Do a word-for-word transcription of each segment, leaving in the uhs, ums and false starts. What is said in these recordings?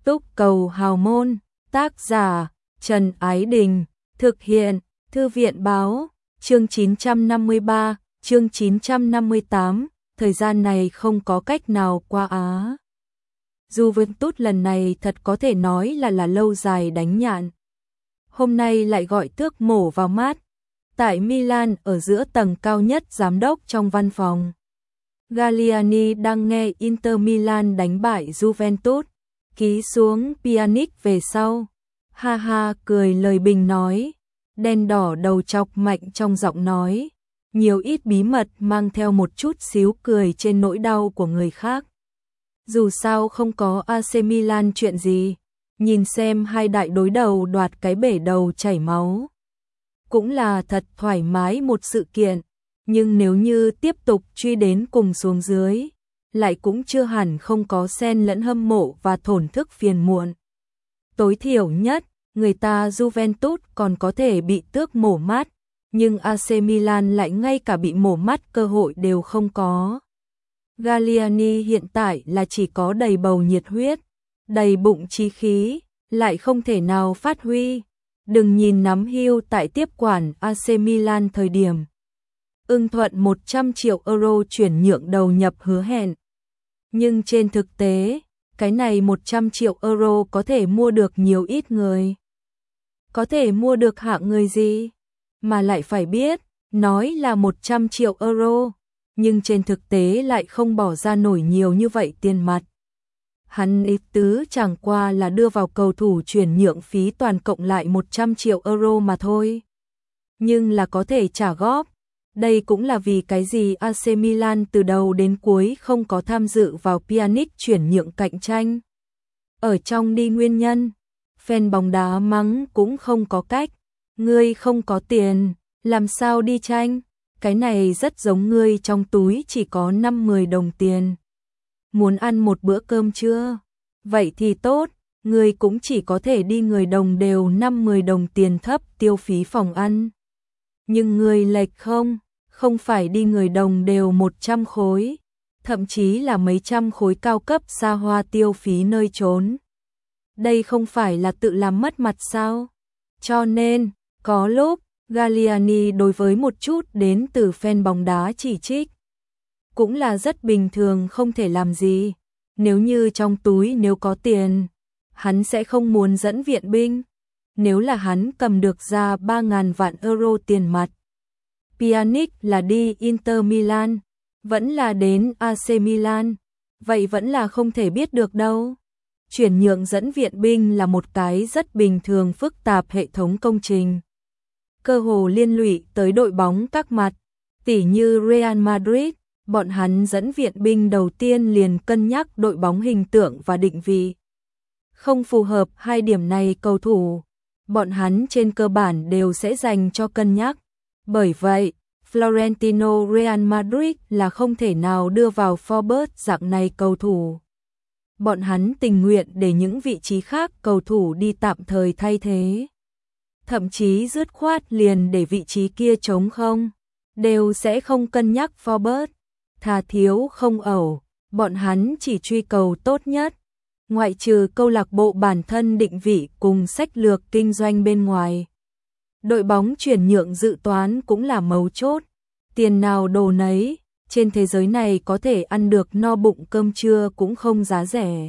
Túc cầu hào môn, tác giả Trần Ái Đình, thực hiện Thư viện báo, chương chín trăm năm mươi ba, chương chín trăm năm mươi tám, thời gian này không có cách nào qua á. Juventus lần này thật có thể nói là là lâu dài đánh nhạn. Hôm nay lại gọi tước mổ vào mát. Tại Milan ở giữa tầng cao nhất giám đốc trong văn phòng. Galliani đang nghe Inter Milan đánh bại Juventus, ký xuống Pjanic về sau. Ha ha cười lời bình nói, đen đỏ đầu chọc mạnh trong giọng nói, nhiều ít bí mật mang theo một chút xíu cười trên nỗi đau của người khác. Dù sao không có a xê Milan chuyện gì, nhìn xem hai đại đối đầu đoạt cái bể đầu chảy máu. Cũng là thật thoải mái một sự kiện, nhưng nếu như tiếp tục truy đến cùng xuống dưới, lại cũng chưa hẳn không có xen lẫn hâm mộ và thổn thức phiền muộn. Tối thiểu nhất, người ta Juventus còn có thể bị tước mổ mắt, nhưng a xê Milan lại ngay cả bị mổ mắt cơ hội đều không có. Galliani hiện tại là chỉ có đầy bầu nhiệt huyết, đầy bụng chí khí, lại không thể nào phát huy. Đừng nhìn nắm hưu tại tiếp quản a xê Milan thời điểm ưng thuận một trăm triệu euro chuyển nhượng đầu nhập hứa hẹn. Nhưng trên thực tế, cái này một trăm triệu euro có thể mua được nhiều ít người. Có thể mua được hạng người gì? Mà lại phải biết, nói là một trăm triệu euro, nhưng trên thực tế lại không bỏ ra nổi nhiều như vậy tiền mặt. Hắn ý tứ chẳng qua là đưa vào cầu thủ chuyển nhượng phí toàn cộng lại một trăm triệu euro mà thôi. Nhưng là có thể trả góp. Đây cũng là vì cái gì a xê Milan từ đầu đến cuối không có tham dự vào Pjanic chuyển nhượng cạnh tranh. Ở trong đi nguyên nhân, fan bóng đá mắng cũng không có cách. Ngươi không có tiền, làm sao đi tranh? Cái này rất giống ngươi trong túi chỉ có năm mười đồng tiền. Muốn ăn một bữa cơm chưa? Vậy thì tốt, ngươi cũng chỉ có thể đi người đồng đều năm mười đồng tiền thấp tiêu phí phòng ăn. Nhưng ngươi lệch không, không phải đi người đồng đều một trăm khối, thậm chí là mấy trăm khối cao cấp xa hoa tiêu phí nơi trốn. Đây không phải là tự làm mất mặt sao? Cho nên, có lúc, Galliani đối với một chút đến từ fan bóng đá chỉ trích. Cũng là rất bình thường không thể làm gì. Nếu như trong túi nếu có tiền, hắn sẽ không muốn dẫn viện binh. Nếu là hắn cầm được ra ba ngàn vạn euro tiền mặt. Pjanic là đi Inter Milan, vẫn là đến a xê Milan, vậy vẫn là không thể biết được đâu. Chuyển nhượng dẫn viện binh là một cái rất bình thường phức tạp hệ thống công trình. Cơ hồ liên lụy tới đội bóng các mặt, tỉ như Real Madrid, bọn hắn dẫn viện binh đầu tiên liền cân nhắc đội bóng hình tượng và định vị. Không phù hợp hai điểm này cầu thủ, bọn hắn trên cơ bản đều sẽ dành cho cân nhắc. Bởi vậy, Florentino Real Madrid là không thể nào đưa vào Forbes dạng này cầu thủ. Bọn hắn tình nguyện để những vị trí khác cầu thủ đi tạm thời thay thế. Thậm chí dứt khoát liền để vị trí kia trống không, đều sẽ không cân nhắc Forbes. Thà thiếu không ẩu, bọn hắn chỉ truy cầu tốt nhất. Ngoại trừ câu lạc bộ bản thân định vị cùng sách lược kinh doanh bên ngoài. Đội bóng chuyển nhượng dự toán cũng là mấu chốt. Tiền nào đồ nấy, trên thế giới này có thể ăn được no bụng cơm trưa cũng không giá rẻ.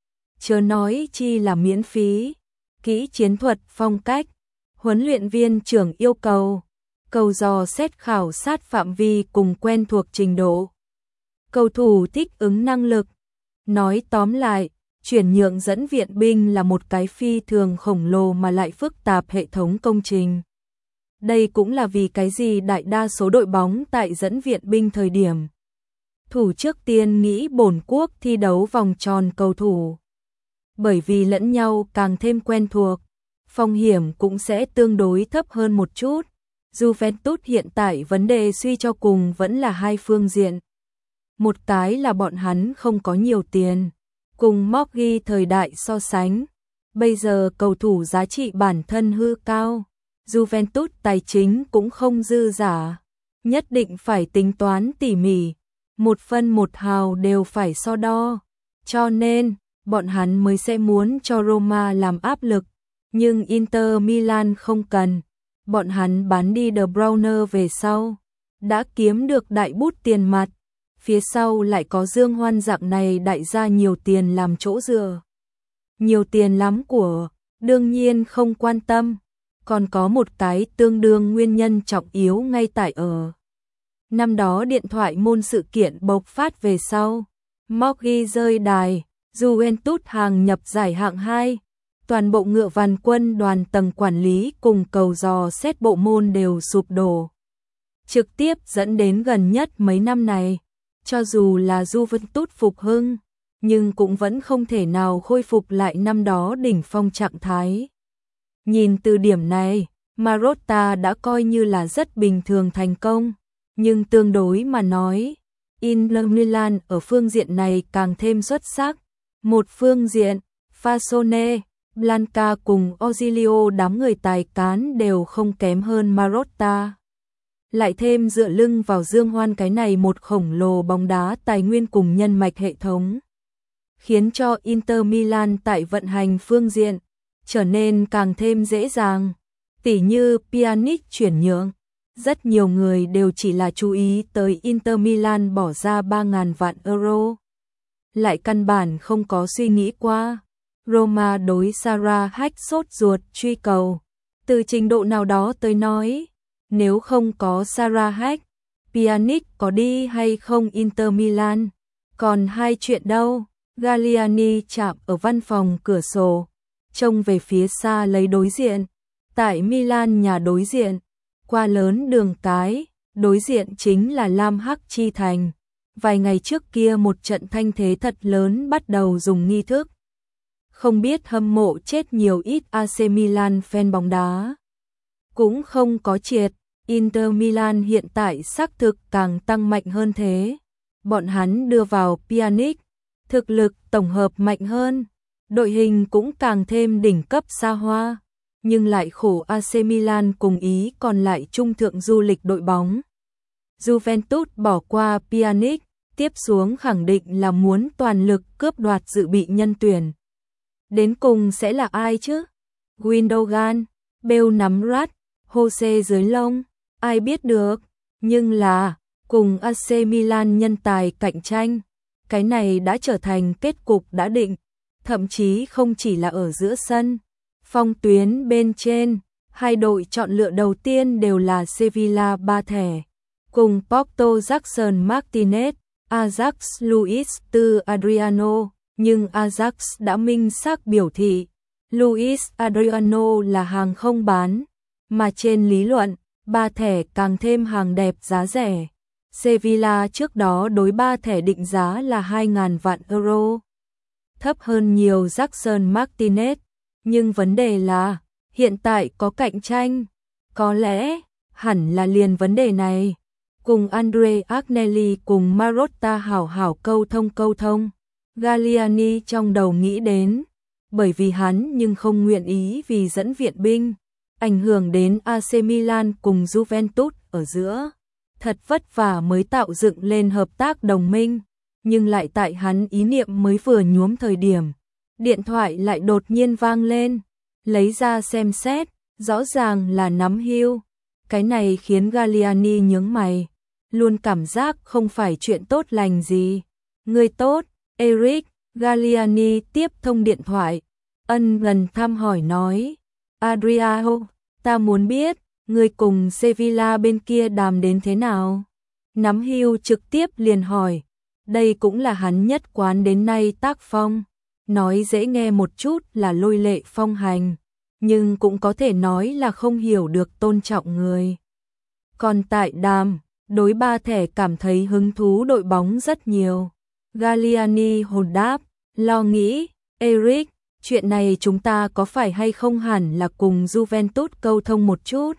Chớ nói chi là miễn phí. Kỹ chiến thuật phong cách, huấn luyện viên trưởng yêu cầu, cầu dò xét khảo sát phạm vi cùng quen thuộc trình độ. Cầu thủ thích ứng năng lực. Nói tóm lại, chuyển nhượng dẫn viện binh là một cái phi thường khổng lồ mà lại phức tạp hệ thống công trình. Đây cũng là vì cái gì đại đa số đội bóng tại dẫn viện binh thời điểm. Thủ trước tiên nghĩ bổn quốc thi đấu vòng tròn cầu thủ. Bởi vì lẫn nhau càng thêm quen thuộc, phong hiểm cũng sẽ tương đối thấp hơn một chút. Juventus hiện tại vấn đề suy cho cùng vẫn là hai phương diện. Một cái là bọn hắn không có nhiều tiền, cùng Moggi thời đại so sánh. Bây giờ cầu thủ giá trị bản thân hư cao, Juventus tài chính cũng không dư giả, nhất định phải tính toán tỉ mỉ, một phân một hào đều phải so đo. Cho nên, bọn hắn mới sẽ muốn cho Roma làm áp lực, nhưng Inter Milan không cần. Bọn hắn bán đi De Bruyne về sau, đã kiếm được đại bút tiền mặt, phía sau lại có Dương Hoan dạng này đại gia nhiều tiền làm chỗ dựa. Nhiều tiền lắm của, đương nhiên không quan tâm, còn có một cái tương đương nguyên nhân trọng yếu ngay tại ở. Năm đó điện thoại môn sự kiện bộc phát về sau, Moggi rơi đài, Juventus hàng nhập giải hạng hai, toàn bộ ngựa vằn quân đoàn tầng quản lý cùng cầu dò xét bộ môn đều sụp đổ. Trực tiếp dẫn đến gần nhất mấy năm này, cho dù là Juventus phục hưng, nhưng cũng vẫn không thể nào khôi phục lại năm đó đỉnh phong trạng thái. Nhìn từ điểm này, Marotta đã coi như là rất bình thường thành công, nhưng tương đối mà nói, Inter Milan ở phương diện này càng thêm xuất sắc. Một phương diện, Fasone, Blanca cùng Ozilio đám người tài cán đều không kém hơn Marotta. Lại thêm dựa lưng vào Dương Hoan cái này một khổng lồ bóng đá tài nguyên cùng nhân mạch hệ thống, khiến cho Inter Milan tại vận hành phương diện trở nên càng thêm dễ dàng. Tỉ như Pjanic chuyển nhượng, rất nhiều người đều chỉ là chú ý tới Inter Milan bỏ ra ba nghìn vạn euro, lại căn bản không có suy nghĩ qua Roma đối Sarah Hack sốt ruột truy cầu. Từ trình độ nào đó tới nói, nếu không có Sarah Hack, Pjanic có đi hay không Inter Milan? Còn hai chuyện đâu? Galliani chạm ở văn phòng cửa sổ, trông về phía xa lấy đối diện. Tại Milan nhà đối diện, qua lớn đường cái, đối diện chính là Lam Hắc Chi Thành. Vài ngày trước kia một trận thanh thế thật lớn bắt đầu dùng nghi thức. Không biết hâm mộ chết nhiều ít a xê Milan fan bóng đá. Cũng không có triệt, Inter Milan hiện tại xác thực càng tăng mạnh hơn thế. Bọn hắn đưa vào Pjanic, thực lực tổng hợp mạnh hơn, đội hình cũng càng thêm đỉnh cấp xa hoa, nhưng lại khổ a xê Milan cùng Ý còn lại trung thượng du lịch đội bóng. Juventus bỏ qua Pjanic, tiếp xuống khẳng định là muốn toàn lực cướp đoạt dự bị nhân tuyển. Đến cùng sẽ là ai chứ? Gundogan, Bale nắm rat, Jose dưới lông, ai biết được, nhưng là cùng a xê Milan nhân tài cạnh tranh, cái này đã trở thành kết cục đã định, thậm chí không chỉ là ở giữa sân, phong tuyến bên trên, hai đội chọn lựa đầu tiên đều là Sevilla ba thẻ, cùng Porto Jackson Martinez, Ajax Luis từ Adriano, nhưng Ajax đã minh xác biểu thị, Luis Adriano là hàng không bán, mà trên lý luận, ba thẻ càng thêm hàng đẹp giá rẻ. Sevilla trước đó đối ba thẻ định giá là hai nghìn vạn euro, thấp hơn nhiều Jackson Martinez, nhưng vấn đề là, hiện tại có cạnh tranh, có lẽ, hẳn là liền vấn đề này, cùng Andre Agnelli cùng Marotta hảo hảo câu thông câu thông, Galliani trong đầu nghĩ đến, bởi vì hắn nhưng không nguyện ý vì dẫn viện binh, ảnh hưởng đến a xê Milan cùng Juventus ở giữa. Thật vất vả mới tạo dựng lên hợp tác đồng minh, nhưng lại tại hắn ý niệm mới vừa nhuốm thời điểm, điện thoại lại đột nhiên vang lên, lấy ra xem xét, rõ ràng là nắm hưu. Cái này khiến Galliani nhướng mày, luôn cảm giác không phải chuyện tốt lành gì. Người tốt, Eric, Galliani tiếp thông điện thoại, ân gần thăm hỏi nói, Adriano, ta muốn biết, người cùng Sevilla bên kia đàm đến thế nào? Nắm hưu trực tiếp liền hỏi, đây cũng là hắn nhất quán đến nay tác phong, nói dễ nghe một chút là lôi lệ phong hành, nhưng cũng có thể nói là không hiểu được tôn trọng người. Còn tại đàm, đối ba thẻ cảm thấy hứng thú đội bóng rất nhiều. Galliani hồn đáp, lo nghĩ, Eric, chuyện này chúng ta có phải hay không hẳn là cùng Juventus câu thông một chút?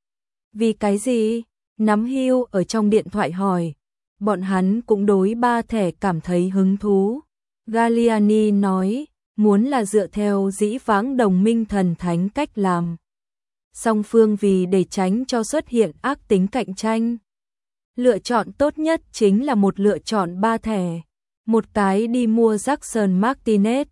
Vì cái gì? Nắm hưu ở trong điện thoại hỏi. Bọn hắn cũng đối ba thẻ cảm thấy hứng thú. Galliani nói, muốn là dựa theo dĩ vãng đồng minh thần thánh cách làm. Song phương vì để tránh cho xuất hiện ác tính cạnh tranh. Lựa chọn tốt nhất chính là một lựa chọn ba thẻ. Một cái đi mua Jackson Martinez,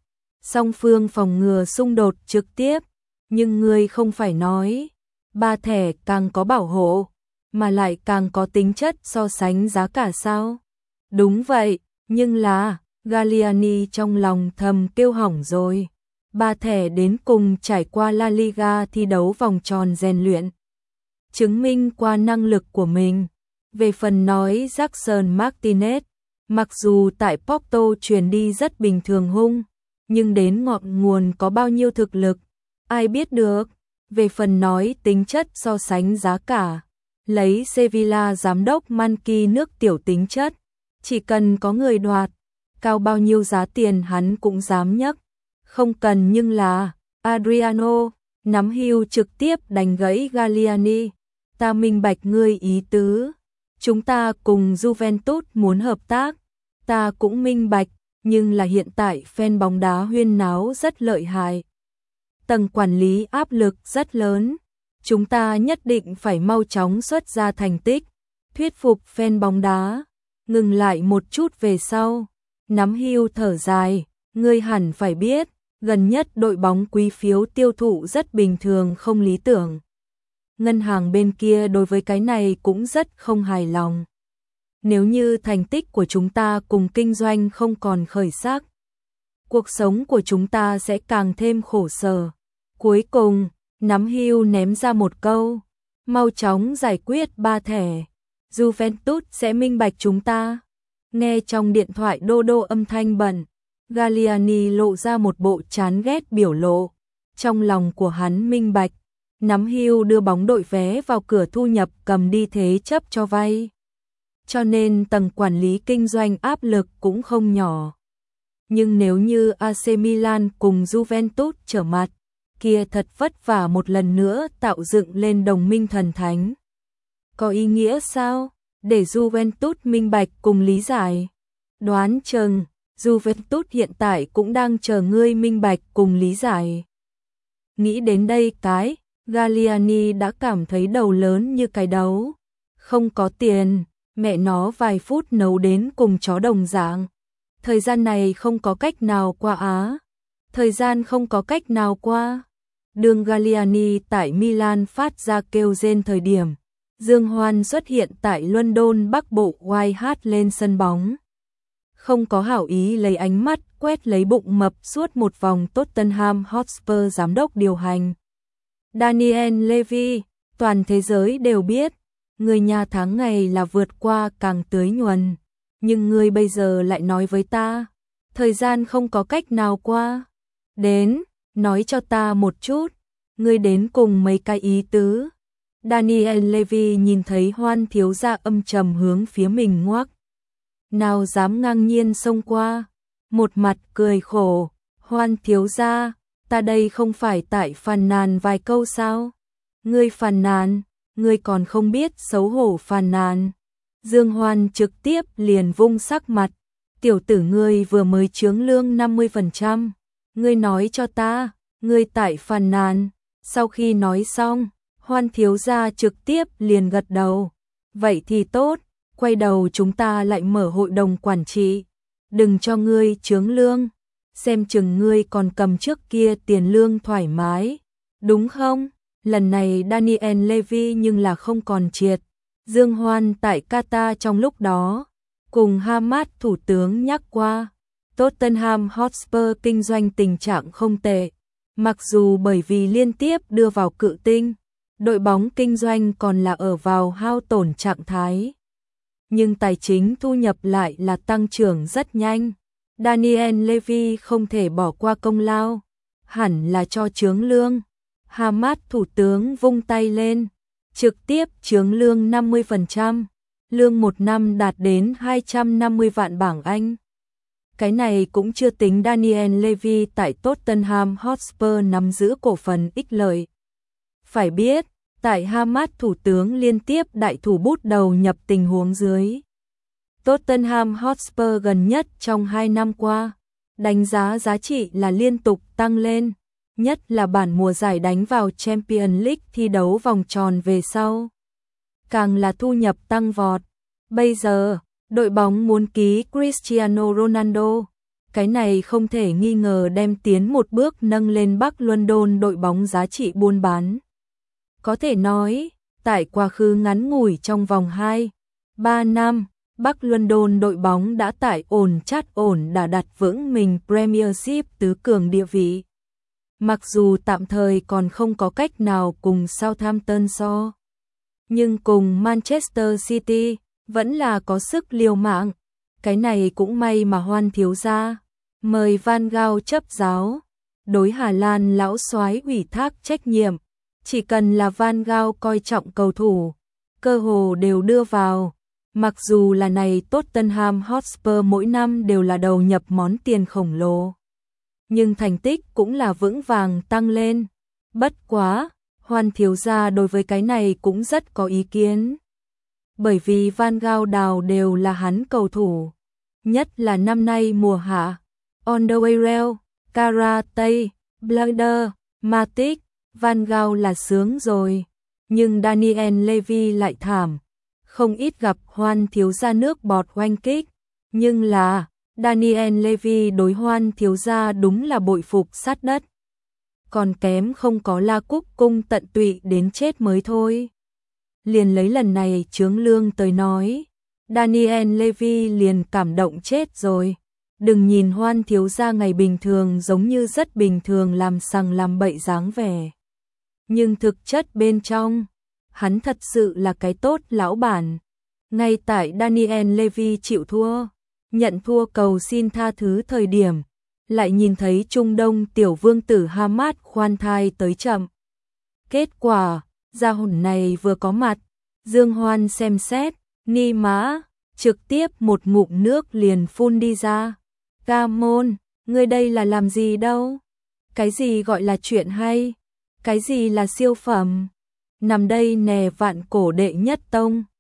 song phương phòng ngừa xung đột trực tiếp, nhưng ngươi không phải nói, ba thẻ càng có bảo hộ, mà lại càng có tính chất so sánh giá cả sao? Đúng vậy, nhưng là, Galliani trong lòng thầm kêu hỏng rồi. Ba thẻ đến cùng trải qua La Liga thi đấu vòng tròn rèn luyện, chứng minh qua năng lực của mình. Về phần nói Jackson Martinez, mặc dù tại Porto chuyển đi rất bình thường hung, nhưng đến ngọn nguồn có bao nhiêu thực lực, ai biết được. Về phần nói tính chất so sánh giá cả, lấy Sevilla giám đốc Manki nước tiểu tính chất, chỉ cần có người đoạt, cao bao nhiêu giá tiền hắn cũng dám nhấc. Không cần, nhưng là Adriano nắm hưu trực tiếp đánh gãy Galliani. Ta minh bạch ngươi ý tứ, chúng ta cùng Juventus muốn hợp tác, ta cũng minh bạch, nhưng là hiện tại fan bóng đá huyên náo rất lợi hại. Tầng quản lý áp lực rất lớn, chúng ta nhất định phải mau chóng xuất ra thành tích, thuyết phục fan bóng đá. Ngừng lại một chút về sau, nắm hưu thở dài, ngươi hẳn phải biết, gần nhất đội bóng quý phiếu tiêu thụ rất bình thường, không lý tưởng. Ngân hàng bên kia đối với cái này cũng rất không hài lòng. Nếu như thành tích của chúng ta cùng kinh doanh không còn khởi sắc, cuộc sống của chúng ta sẽ càng thêm khổ sở. Cuối cùng, nắm hưu ném ra một câu, mau chóng giải quyết ba thẻ, Juventus sẽ minh bạch chúng ta. Nghe trong điện thoại đô đô âm thanh bận, Galliani lộ ra một bộ chán ghét biểu lộ. Trong lòng của hắn minh bạch, nắm hưu đưa bóng đội vé vào cửa thu nhập cầm đi thế chấp cho vay. Cho nên tầng quản lý kinh doanh áp lực cũng không nhỏ. Nhưng nếu như a xê Milan cùng Juventus trở mặt, kia thật vất vả một lần nữa tạo dựng lên đồng minh thần thánh. Có ý nghĩa sao? Để Juventus minh bạch cùng lý giải. Đoán chừng, Juventus hiện tại cũng đang chờ ngươi minh bạch cùng lý giải. Nghĩ đến đây cái, Galliani đã cảm thấy đầu lớn như cái đấu. Không có tiền, mẹ nó vài phút nấu đến cùng chó đồng dạng. Thời gian này không có cách nào qua á. Thời gian không có cách nào qua. Đường Galliani tại Milan phát ra kêu rên thời điểm, Dương Hoan xuất hiện tại London Bắc Bộ White Hart lên sân bóng. Không có hảo ý lấy ánh mắt quét lấy bụng mập suốt một vòng Tottenham Hotspur giám đốc điều hành. Daniel Levy, toàn thế giới đều biết, người nhà tháng ngày là vượt qua càng tưới nhuần. Nhưng ngươi bây giờ lại nói với ta, thời gian không có cách nào qua. Đến, nói cho ta một chút, ngươi đến cùng mấy cái ý tứ. Daniel Levy nhìn thấy Hoan thiếu gia âm trầm hướng phía mình ngoác. Nào dám ngang nhiên xông qua, một mặt cười khổ, Hoan thiếu gia, ta đây không phải tại phàn nàn vài câu sao? Ngươi phàn nàn, ngươi còn không biết xấu hổ phàn nàn. Dương Hoan trực tiếp liền vung sắc mặt, tiểu tử ngươi vừa mới chướng lương năm mươi phần trăm, ngươi nói cho ta, ngươi tại phàn nàn. Sau khi nói xong, Hoan thiếu gia trực tiếp liền gật đầu. Vậy thì tốt, quay đầu chúng ta lại mở hội đồng quản trị. Đừng cho ngươi chướng lương, xem chừng ngươi còn cầm trước kia tiền lương thoải mái. Đúng không? Lần này Daniel Levy nhưng là không còn triệt. Dương Hoan tại Qatar trong lúc đó, cùng Hamad thủ tướng nhắc qua, Tottenham Hotspur kinh doanh tình trạng không tệ. Mặc dù bởi vì liên tiếp đưa vào cự tinh, đội bóng kinh doanh còn là ở vào hao tổn trạng thái. Nhưng tài chính thu nhập lại là tăng trưởng rất nhanh. Daniel Levy không thể bỏ qua công lao, hẳn là cho chướng lương. Hamad thủ tướng vung tay lên, trực tiếp chướng lương năm mươi phần trăm, lương một năm đạt đến hai trăm năm mươi vạn bảng Anh. Cái này cũng chưa tính Daniel Levy tại Tottenham Hotspur nắm giữ cổ phần ích lợi. Phải biết, tại Hamad thủ tướng liên tiếp đại thủ bút đầu nhập tình huống dưới, Tottenham Hotspur gần nhất trong hai năm qua, đánh giá giá trị là liên tục tăng lên, nhất là bản mùa giải đánh vào Champions League thi đấu vòng tròn về sau. Càng là thu nhập tăng vọt. Bây giờ, đội bóng muốn ký Cristiano Ronaldo, Cái này không thể nghi ngờ đem tiến một bước nâng lên Bắc London đội bóng giá trị buôn bán. Có thể nói, tại quá khứ ngắn ngủi trong vòng hai, ba năm, Bắc London đội bóng đã tại ổn chát ổn đã đặt vững mình Premiership tứ cường địa vị. Mặc dù tạm thời còn không có cách nào cùng Southampton so, nhưng cùng Manchester City vẫn là có sức liều mạng. Cái này cũng may mà Hoan thiếu gia mời Van Gaal chấp giáo, đối Hà Lan lão soái ủy thác trách nhiệm, chỉ cần là Van Gaal coi trọng cầu thủ, cơ hồ đều đưa vào. Mặc dù là này Tottenham Hotspur mỗi năm đều là đầu nhập món tiền khổng lồ, nhưng thành tích cũng là vững vàng tăng lên. Bất quá, Hoan thiếu gia đối với cái này cũng rất có ý kiến. Bởi vì Van Gaal đào đều là hắn cầu thủ, nhất là năm nay mùa hạ, Alderweireld, Karate, Blader, Matic, Van Gaal là sướng rồi, nhưng Daniel Levy lại thảm. Không ít gặp Hoan thiếu gia nước bọt oanh kích, nhưng là Daniel Levy đối Hoan thiếu gia đúng là bội phục sát đất. Còn kém không có La Cúc cung tận tụy đến chết mới thôi. Liền lấy lần này chướng lương tới nói, Daniel Levy liền cảm động chết rồi. Đừng nhìn Hoan thiếu gia ngày bình thường giống như rất bình thường làm sằng làm bậy dáng vẻ, nhưng thực chất bên trong, hắn thật sự là cái tốt lão bản. Ngay tại Daniel Levy chịu thua, nhận thua cầu xin tha thứ thời điểm, lại nhìn thấy Trung Đông tiểu vương tử Hamad khoan thai tới chậm. Kết quả, gia hồn này vừa có mặt, Dương Hoan xem xét, ni mã, trực tiếp một ngụm nước liền phun đi ra. Ca môn, ngươi đây là làm gì đâu? Cái gì gọi là chuyện hay? Cái gì là siêu phẩm? Nằm đây nè vạn cổ đệ nhất tông.